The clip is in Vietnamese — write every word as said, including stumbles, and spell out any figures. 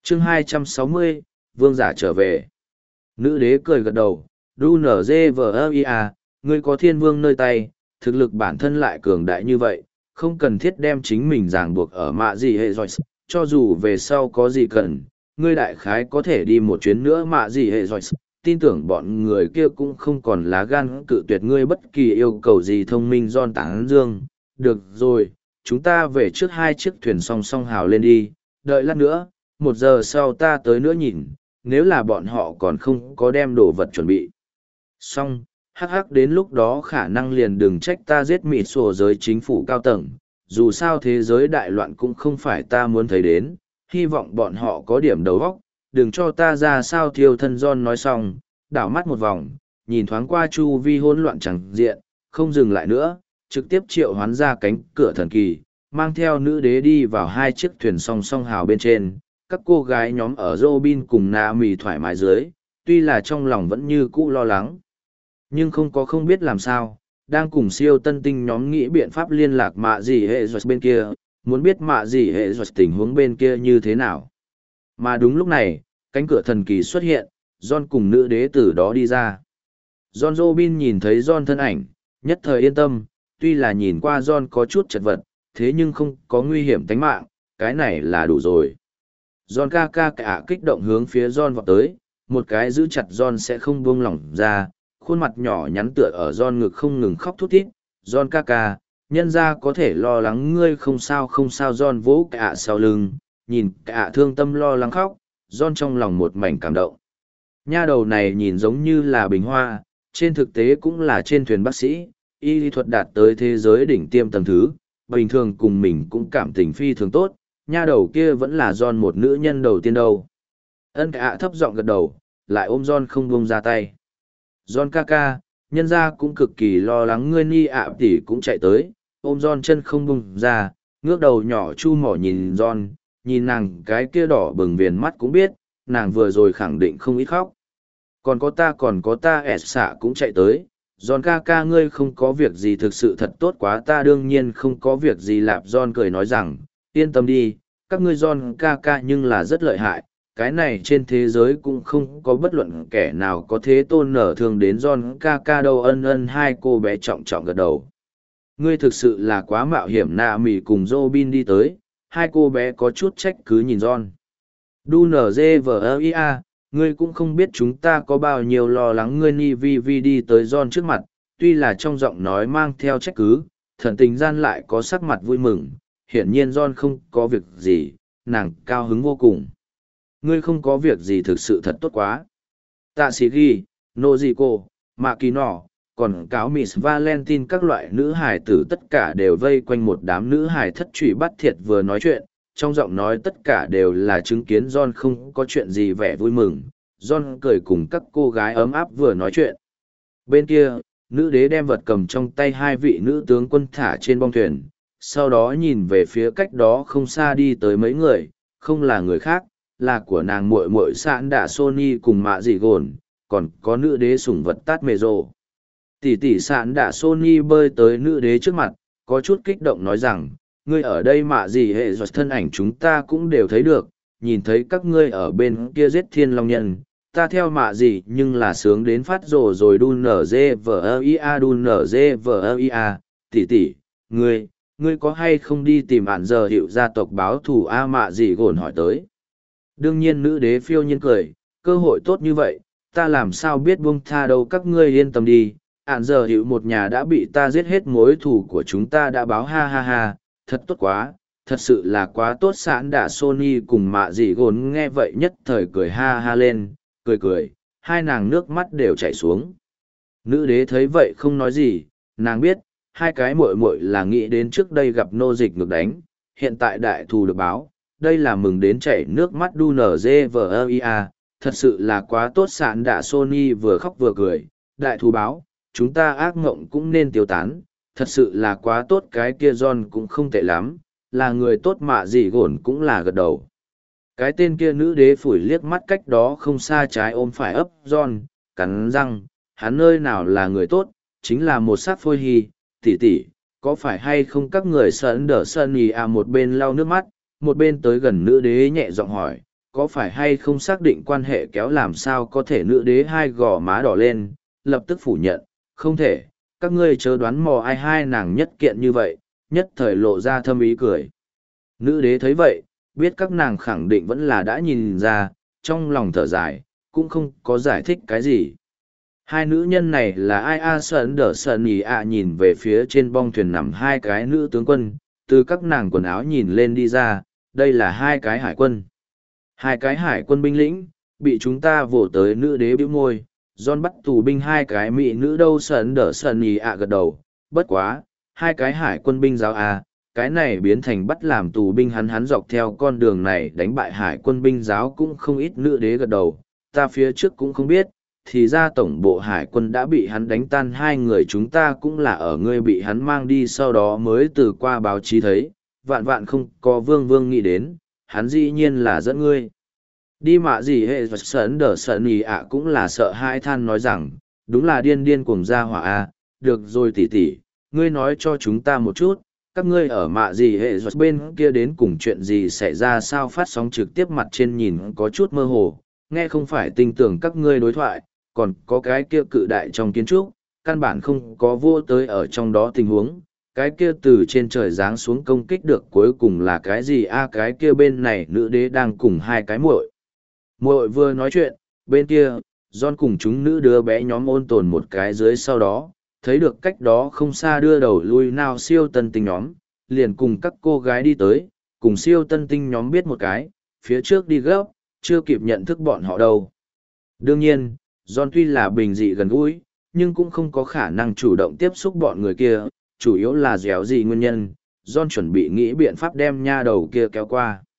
chương hai trăm sáu mươi, vương giả trở về. Nữ đế cười gật đầu, đu nở dê vờ ơ ia, ngươi có thiên vương nơi tay, thực lực bản thân lại cường đại như vậy, không cần thiết đem chính mình ràng buộc ở mạ gì hệ rồi, cho dù về sau có gì cần, ngươi đại khái có thể đi một chuyến nữa mạ gì hệ rồi, tin tưởng bọn người kia cũng không còn lá gan cự tuyệt ngươi bất kỳ yêu cầu gì thông minh don tán dương. Được rồi, chúng ta về trước hai chiếc thuyền song song hào lên đi, đợi lát nữa, một giờ sau ta tới nữa nhìn, nếu là bọn họ còn không có đem đồ vật chuẩn bị. Xong, hắc hắc đến lúc đó khả năng liền đừng trách ta giết mịt sổ giới chính phủ cao tầng, dù sao thế giới đại loạn cũng không phải ta muốn thấy đến, hy vọng bọn họ có điểm đầu óc, đừng cho ta ra sao thiêu thân John nói xong, đảo mắt một vòng, nhìn thoáng qua chu vi hỗn loạn chẳng diện, không dừng lại nữa, trực tiếp triệu hoán ra cánh cửa thần kỳ, mang theo nữ đế đi vào hai chiếc thuyền song song hào bên trên, các cô gái nhóm ở Robin cùng Naomi thoải mái dưới, tuy là trong lòng vẫn như cũ lo lắng, nhưng không có không biết làm sao, đang cùng siêu tân tinh nhóm nghĩ biện pháp liên lạc mạ gì hệ rồi bên kia, muốn biết mạ gì hệ rồi tình huống bên kia như thế nào. Mà đúng lúc này, cánh cửa thần kỳ xuất hiện, John cùng nữ đế từ đó đi ra. John Robin nhìn thấy John thân ảnh, nhất thời yên tâm, tuy là nhìn qua John có chút chật vật, thế nhưng không có nguy hiểm tính mạng, cái này là đủ rồi. John ca ca cả kích động hướng phía John vọt tới, một cái giữ chặt John sẽ không buông lỏng ra, khuôn mặt nhỏ nhắn tựa ở John ngực không ngừng khóc thút thít. John ca ca, nhân ra có thể lo lắng ngươi không sao không sao. John vỗ cả sau lưng, nhìn cả thương tâm lo lắng khóc, John trong lòng một mảnh cảm động. Nha đầu này nhìn giống như là bình hoa, trên thực tế cũng là trên thuyền bác sĩ, y lý thuật đạt tới thế giới đỉnh tiêm tầng thứ, bình thường cùng mình cũng cảm tình phi thường tốt, nha đầu kia vẫn là John một nữ nhân đầu tiên đâu. Ân cả thấp giọng gật đầu, lại ôm John không buông ra tay. John ca ca, nhân ra cũng cực kỳ lo lắng ngươi ni ạ tỷ cũng chạy tới, ôm John chân không buông ra, ngước đầu nhỏ chu mỏ nhìn John, nhìn nàng cái kia đỏ bừng viền mắt cũng biết, nàng vừa rồi khẳng định không ít khóc. Còn có ta còn có ta ẹt xạ cũng chạy tới, John ca ca ngươi không có việc gì thực sự thật tốt quá, ta đương nhiên không có việc gì. Lạp John cười nói rằng, yên tâm đi, các ngươi John ca ca nhưng là rất lợi hại, cái này trên thế giới cũng không có bất luận kẻ nào có thế tôn nở thường đến John ca ca đâu. Ân ân hai cô bé trọng trọng gật đầu. Ngươi thực sự là quá mạo hiểm. Nạ mỉ cùng Robin đi tới, hai cô bé có chút trách cứ nhìn John. Đu nở dê vờ ơ ia, ngươi cũng không biết chúng ta có bao nhiêu lo lắng ngươi. Ni vi vi đi tới John trước mặt, tuy là trong giọng nói mang theo trách cứ, thần tình gian lại có sắc mặt vui mừng. Hiển nhiên John không có việc gì, nàng cao hứng vô cùng. Ngươi không có việc gì thực sự thật tốt quá. Tạ sĩ ghi, nô gì cô, mạ kỳ nọ, còn cáo Miss Valentine các loại nữ hài tử tất cả đều vây quanh một đám nữ hài thất trụy bắt thiệt vừa nói chuyện, trong giọng nói tất cả đều là chứng kiến John không có chuyện gì vẻ vui mừng. John cười cùng các cô gái ấm áp vừa nói chuyện. Bên kia, nữ đế đem vật cầm trong tay hai vị nữ tướng quân thả trên bong thuyền, sau đó nhìn về phía cách đó không xa đi tới mấy người, không là người khác, là của nàng muội muội sạn đạ Sony cùng mạ dị gồn, còn có nữ đế sủng vật tát mê rồ. Tỷ tỷ sạn đạ Sony bơi tới nữ đế trước mặt, có chút kích động nói rằng, ngươi ở đây mạ dị hệ rồi thân ảnh chúng ta cũng đều thấy được, nhìn thấy các ngươi ở bên kia giết thiên long nhân, ta theo mạ dị nhưng là sướng đến phát rồ rồi. Đu nở dê vờ ơ ia đu nở dê vờ ơ ia, tỷ tỷ, ngươi, ngươi có hay không đi tìm ản giờ hiệu gia tộc báo thù a? Mạ dị gồn hỏi tới. Đương nhiên nữ đế phiêu nhiên cười, cơ hội tốt như vậy, ta làm sao biết buông tha đâu. Các ngươi yên tâm đi, ản giờ hiệu một nhà đã bị ta giết hết, mối thù của chúng ta đã báo. Ha ha ha, thật tốt quá, thật sự là quá tốt. Sẵn đạ Sony cùng mạ dị gồn nghe vậy nhất thời cười ha ha lên, cười cười, hai nàng nước mắt đều chảy xuống. Nữ đế thấy vậy không nói gì, nàng biết, hai cái muội muội là nghĩ đến trước đây gặp nô dịch ngược đánh, hiện tại đại thù được báo, đây là mừng đến chảy nước mắt. Đu nở dê vờ ơ ia, thật sự là quá tốt. Sạn đạ Sony vừa khóc vừa cười, đại thù báo, chúng ta ác mộng cũng nên tiêu tán, thật sự là quá tốt. Cái kia John cũng không tệ lắm, là người tốt. Mạ dị gồn cũng là gật đầu. Cái tên kia nữ đế phủi liếc mắt cách đó không xa trái ôm phải ấp John, cắn răng, hắn nơi nào là người tốt, chính là một sát phôi hy. Tỷ tỷ, có phải hay không các người sợn đỡ sân ý à? Một bên lau nước mắt, một bên tới gần nữ đế nhẹ giọng hỏi, có phải hay không xác định quan hệ kéo làm sao có thể nữ đế hai gò má đỏ lên, lập tức phủ nhận, không thể, các ngươi chớ đoán mò ai hai nàng nhất kiện như vậy, nhất thời lộ ra thâm ý cười. Nữ đế thấy vậy, biết các nàng khẳng định vẫn là đã nhìn ra, trong lòng thở dài, cũng không có giải thích cái gì. Hai nữ nhân này là ai a sơn đỡ sơn ý ạ nhìn về phía trên bong thuyền nằm hai cái nữ tướng quân, từ các nàng quần áo nhìn lên đi ra, đây là hai cái hải quân. Hai cái hải quân binh lĩnh, bị chúng ta vồ tới nữ đế bĩu môi, John bắt tù binh hai cái mỹ nữ đâu sơn đỡ sơn ý ạ gật đầu, bất quá, hai cái hải quân binh giáo a, cái này biến thành bắt làm tù binh hắn hắn dọc theo con đường này đánh bại hải quân binh giáo cũng không ít nữ đế gật đầu, ta phía trước cũng không biết, thì ra tổng bộ hải quân đã bị hắn đánh tan hai người chúng ta cũng là ở ngươi bị hắn mang đi sau đó mới từ qua báo chí thấy, vạn vạn không có vương vương nghĩ đến, hắn dĩ nhiên là dẫn ngươi. Đi mạ gì hệ sợn đỡ sợn ý ạ cũng là sợ hai than nói rằng, đúng là điên điên cuồng ra hỏa a, được rồi tỷ tỷ, ngươi nói cho chúng ta một chút, các ngươi ở mạ gì hệ giọt bên kia đến cùng chuyện gì xảy ra sao phát sóng trực tiếp mặt trên nhìn có chút mơ hồ, nghe không phải tin tưởng các ngươi đối thoại, còn có cái kia cự đại trong kiến trúc, căn bản không có vô tới ở trong đó tình huống, cái kia từ trên trời giáng xuống công kích được cuối cùng là cái gì a cái kia bên này nữ đế đang cùng hai cái muội. Muội vừa nói chuyện, bên kia, John cùng chúng nữ đứa bé nhóm ôn tồn một cái dưới sau đó, thấy được cách đó không xa đưa đầu lui nào siêu tân tinh nhóm, liền cùng các cô gái đi tới, cùng siêu tân tinh nhóm biết một cái, phía trước đi gấp, chưa kịp nhận thức bọn họ đâu. Đương nhiên, John tuy là bình dị gần gũi, nhưng cũng không có khả năng chủ động tiếp xúc bọn người kia, chủ yếu là dẻo gì nguyên nhân, John chuẩn bị nghĩ biện pháp đem nha đầu kia kéo qua.